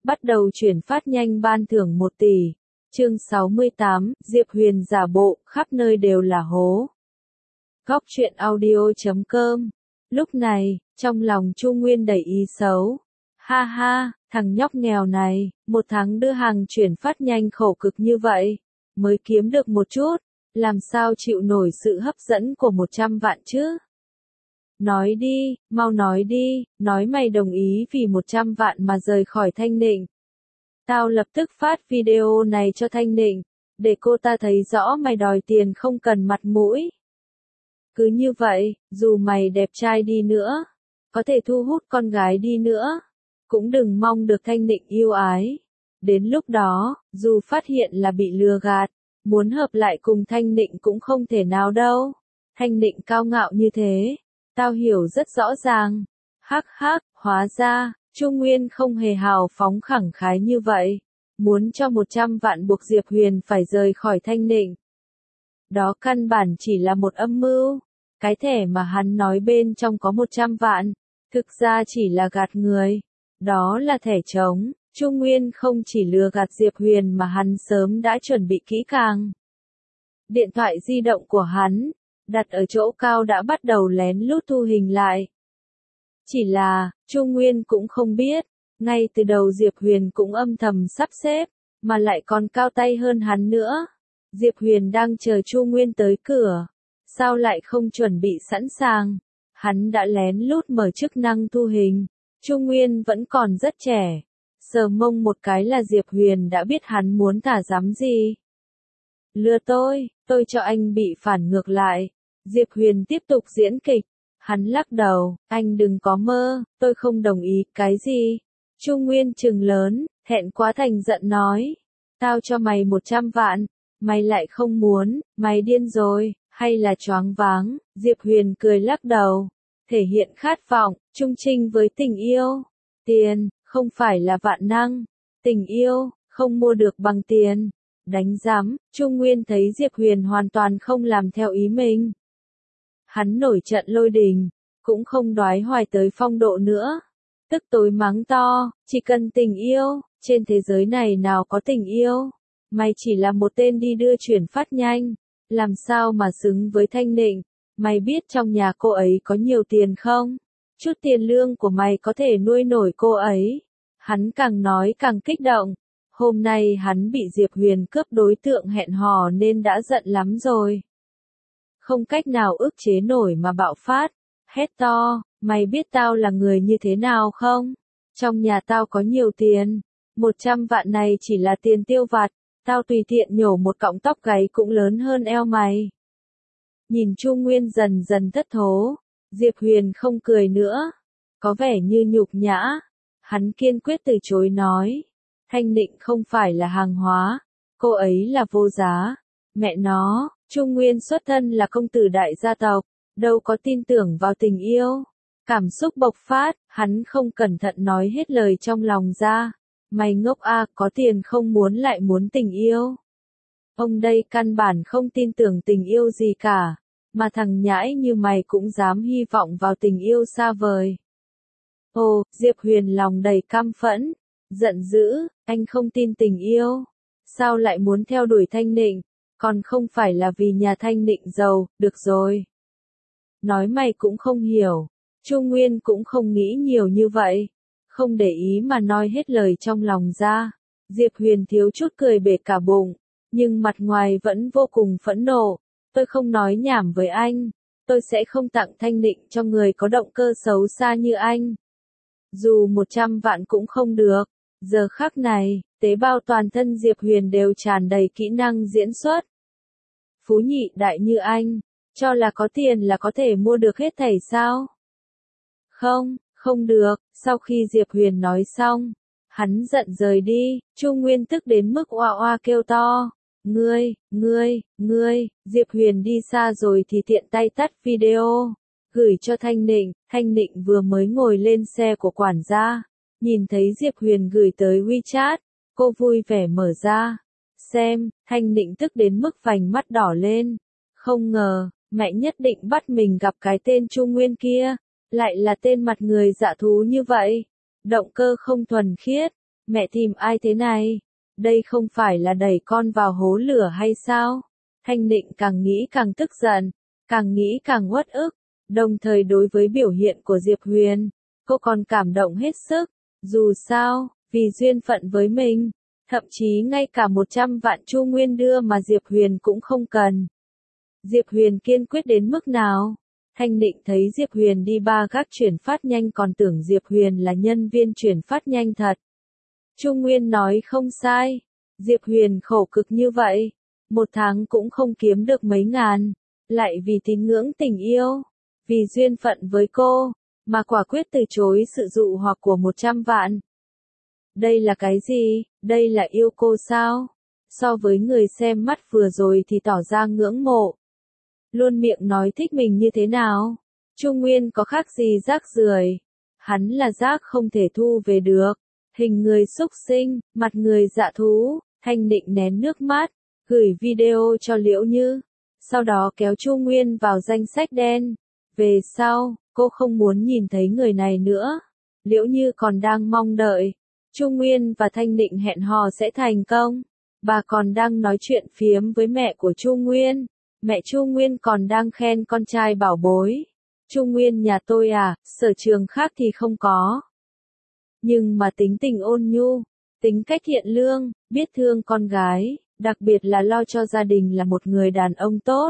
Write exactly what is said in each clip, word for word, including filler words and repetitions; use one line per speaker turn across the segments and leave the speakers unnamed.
bắt đầu chuyển phát nhanh ban thưởng một tỷ. Chương sáu mươi tám, Diệp Huyền giả bộ, khắp nơi đều là hố. Góc truyện audio chấm com. Lúc này, trong lòng Chu Nguyên đầy ý xấu. Ha ha, thằng nhóc nghèo này, một tháng đưa hàng chuyển phát nhanh khổ cực như vậy, mới kiếm được một chút, làm sao chịu nổi sự hấp dẫn của một trăm vạn chứ? Nói đi, mau nói đi, nói mày đồng ý vì một trăm vạn mà rời khỏi Thanh Nịnh. Tao lập tức phát video này cho Thanh Nịnh, để cô ta thấy rõ mày đòi tiền không cần mặt mũi. Cứ như vậy, dù mày đẹp trai đi nữa, có thể thu hút con gái đi nữa, cũng đừng mong được Thanh Nịnh yêu ái. Đến lúc đó, dù phát hiện là bị lừa gạt, muốn hợp lại cùng Thanh Nịnh cũng không thể nào đâu. Thanh Nịnh cao ngạo như thế, tao hiểu rất rõ ràng. Hắc hắc, hóa ra, Chu Nguyên không hề hào phóng khẳng khái như vậy. Muốn cho một trăm vạn buộc Diệp Huyền phải rời khỏi Thanh Nịnh. Đó căn bản chỉ là một âm mưu. Cái thẻ mà hắn nói bên trong có một trăm vạn, thực ra chỉ là gạt người. Đó là thẻ trống. Chu Nguyên không chỉ lừa gạt Diệp Huyền mà hắn sớm đã chuẩn bị kỹ càng. Điện thoại di động của hắn, đặt ở chỗ cao đã bắt đầu lén lút thu hình lại. Chỉ là, Chu Nguyên cũng không biết, ngay từ đầu Diệp Huyền cũng âm thầm sắp xếp, mà lại còn cao tay hơn hắn nữa. Diệp Huyền đang chờ Chu Nguyên tới cửa, sao lại không chuẩn bị sẵn sàng? Hắn đã lén lút mở chức năng thu hình. Chu Nguyên vẫn còn rất trẻ, sờ mông một cái là Diệp Huyền đã biết hắn muốn thả dám gì. Lừa tôi, tôi cho anh bị phản ngược lại. Diệp Huyền tiếp tục diễn kịch. Hắn lắc đầu, anh đừng có mơ, tôi không đồng ý, cái gì? Chu Nguyên trừng lớn, thẹn quá thành giận nói. Tao cho mày một trăm vạn, mày lại không muốn, mày điên rồi, hay là choáng váng? Diệp Huyền cười lắc đầu, thể hiện khát vọng, trung trinh với tình yêu. Tiền, không phải là vạn năng. Tình yêu, không mua được bằng tiền. Đánh giám, Chu Nguyên thấy Diệp Huyền hoàn toàn không làm theo ý mình. Hắn nổi trận lôi đình, cũng không đoái hoài tới phong độ nữa. Tức tối mắng to, chỉ cần tình yêu, trên thế giới này nào có tình yêu. Mày chỉ là một tên đi đưa chuyển phát nhanh, làm sao mà xứng với Thanh Nịnh. Mày biết trong nhà cô ấy có nhiều tiền không? Chút tiền lương của mày có thể nuôi nổi cô ấy. Hắn càng nói càng kích động. Hôm nay hắn bị Diệp Huyền cướp đối tượng hẹn hò nên đã giận lắm rồi. Không cách nào ức chế nổi mà bạo phát, hét to, mày biết tao là người như thế nào không? Trong nhà tao có nhiều tiền, một trăm vạn này chỉ là tiền tiêu vặt, tao tùy tiện nhổ một cọng tóc gáy cũng lớn hơn eo mày. Nhìn Chu Nguyên dần dần thất thố, Diệp Huyền không cười nữa, có vẻ như nhục nhã. Hắn kiên quyết từ chối nói, Thanh Nịnh không phải là hàng hóa, cô ấy là vô giá. Mẹ nó, Chu Nguyên xuất thân là công tử đại gia tộc, đâu có tin tưởng vào tình yêu. Cảm xúc bộc phát, hắn không cẩn thận nói hết lời trong lòng ra. Mày ngốc a, có tiền không muốn lại muốn tình yêu. Ông đây căn bản không tin tưởng tình yêu gì cả, mà thằng nhãi như mày cũng dám hy vọng vào tình yêu xa vời. Ồ, Diệp Huyền lòng đầy căm phẫn, giận dữ, anh không tin tình yêu, sao lại muốn theo đuổi Thanh Nịnh, còn không phải là vì nhà Thanh Nịnh giàu, được rồi. Nói mày cũng không hiểu, Chu Nguyên cũng không nghĩ nhiều như vậy, không để ý mà nói hết lời trong lòng ra. Diệp Huyền thiếu chút cười bể cả bụng, nhưng mặt ngoài vẫn vô cùng phẫn nộ. Tôi không nói nhảm với anh, tôi sẽ không tặng Thanh Nịnh cho người có động cơ xấu xa như anh. Dù một trăm vạn cũng không được. Giờ khắc này, tế bào toàn thân Diệp Huyền đều tràn đầy kỹ năng diễn xuất. Phú nhị đại như anh, cho là có tiền là có thể mua được hết thảy sao? Không, không được. Sau khi Diệp Huyền nói xong, hắn giận rời đi. Chu Nguyên tức đến mức oa oa kêu to. Ngươi, ngươi, ngươi. Diệp Huyền đi xa rồi thì tiện tay tắt video, gửi cho Thanh Nịnh. Thanh Nịnh vừa mới ngồi lên xe của quản gia, nhìn thấy Diệp Huyền gửi tới WeChat, cô vui vẻ mở ra. Xem, Thanh Nịnh tức đến mức vành mắt đỏ lên. Không ngờ, mẹ nhất định bắt mình gặp cái tên Chu Nguyên kia, lại là tên mặt người dạ thú như vậy. Động cơ không thuần khiết, Mẹ tìm ai thế này? Đây không phải là đẩy con vào hố lửa hay sao? Thanh Nịnh càng nghĩ càng tức giận, càng nghĩ càng uất ức, đồng thời đối với biểu hiện của Diệp Huyền, cô còn cảm động hết sức. Dù sao, vì duyên phận với mình, thậm chí ngay cả một trăm vạn Chu Nguyên đưa mà Diệp Huyền cũng không cần. Diệp Huyền kiên quyết đến mức nào? Thanh Nịnh thấy Diệp Huyền đi ba gác chuyển phát nhanh còn tưởng Diệp Huyền là nhân viên chuyển phát nhanh thật. Chu Nguyên nói không sai, Diệp Huyền khổ cực như vậy, một tháng cũng không kiếm được mấy ngàn, lại vì tín ngưỡng tình yêu, vì duyên phận với cô, mà quả quyết từ chối sự dụ hoặc của một trăm vạn. Đây là cái gì? Đây là yêu cô sao? So với người xem mắt vừa rồi thì tỏ ra ngưỡng mộ. Luôn miệng nói thích mình như thế nào? Chu Nguyên có khác gì rác rưởi? Hắn là rác không thể thu về được. Hình người xúc sinh, mặt người dạ thú. Thanh Nịnh nén nước mắt, gửi video cho Liễu Như. Sau đó kéo Chu Nguyên vào danh sách đen. Về sau, cô không muốn nhìn thấy người này nữa. Liễu Như còn đang mong đợi. Chu Nguyên và Thanh Nịnh hẹn hò sẽ thành công. Bà còn đang nói chuyện phiếm với mẹ của Chu Nguyên. Mẹ Chu Nguyên còn đang khen con trai bảo bối. Chu Nguyên nhà tôi à, sở trường khác thì không có. Nhưng mà tính tình ôn nhu, tính cách thiện lương, biết thương con gái, đặc biệt là lo cho gia đình là một người đàn ông tốt.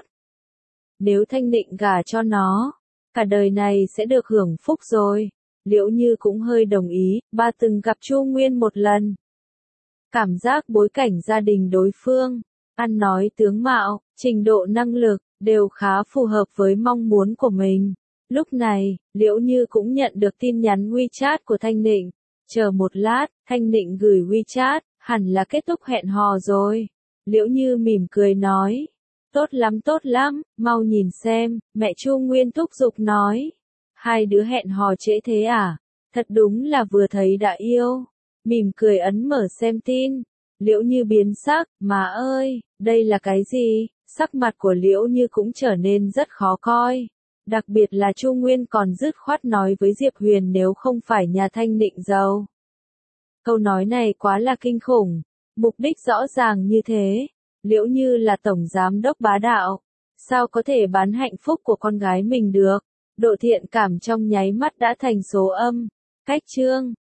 Nếu Thanh Nịnh gả cho nó, cả đời này sẽ được hưởng phúc rồi. Liễu Như cũng hơi đồng ý, bà từng gặp Chu Nguyên một lần. Cảm giác bối cảnh gia đình đối phương, ăn nói tướng mạo, trình độ năng lực, đều khá phù hợp với mong muốn của mình. Lúc này, Liễu Như cũng nhận được tin nhắn WeChat của Thanh Nịnh. Chờ một lát, Thanh Nịnh gửi WeChat, hẳn là kết thúc hẹn hò rồi. Liễu Như mỉm cười nói. Tốt lắm tốt lắm, mau nhìn xem, mẹ Chu Nguyên thúc giục nói. Hai đứa hẹn hò trễ thế à? Thật đúng là vừa thấy đã yêu. Mỉm cười ấn mở xem tin. Liễu Như biến sắc, má ơi, đây là cái gì? Sắc mặt của Liễu Như cũng trở nên rất khó coi. Đặc biệt là Chu Nguyên còn dứt khoát nói với Diệp Huyền nếu không phải nhà Thanh Nịnh giàu. Câu nói này quá là kinh khủng. Mục đích rõ ràng như thế. Liễu Như là tổng giám đốc bá đạo. Sao có thể bán hạnh phúc của con gái mình được? Độ thiện cảm trong nháy mắt đã thành số âm. Cách chương.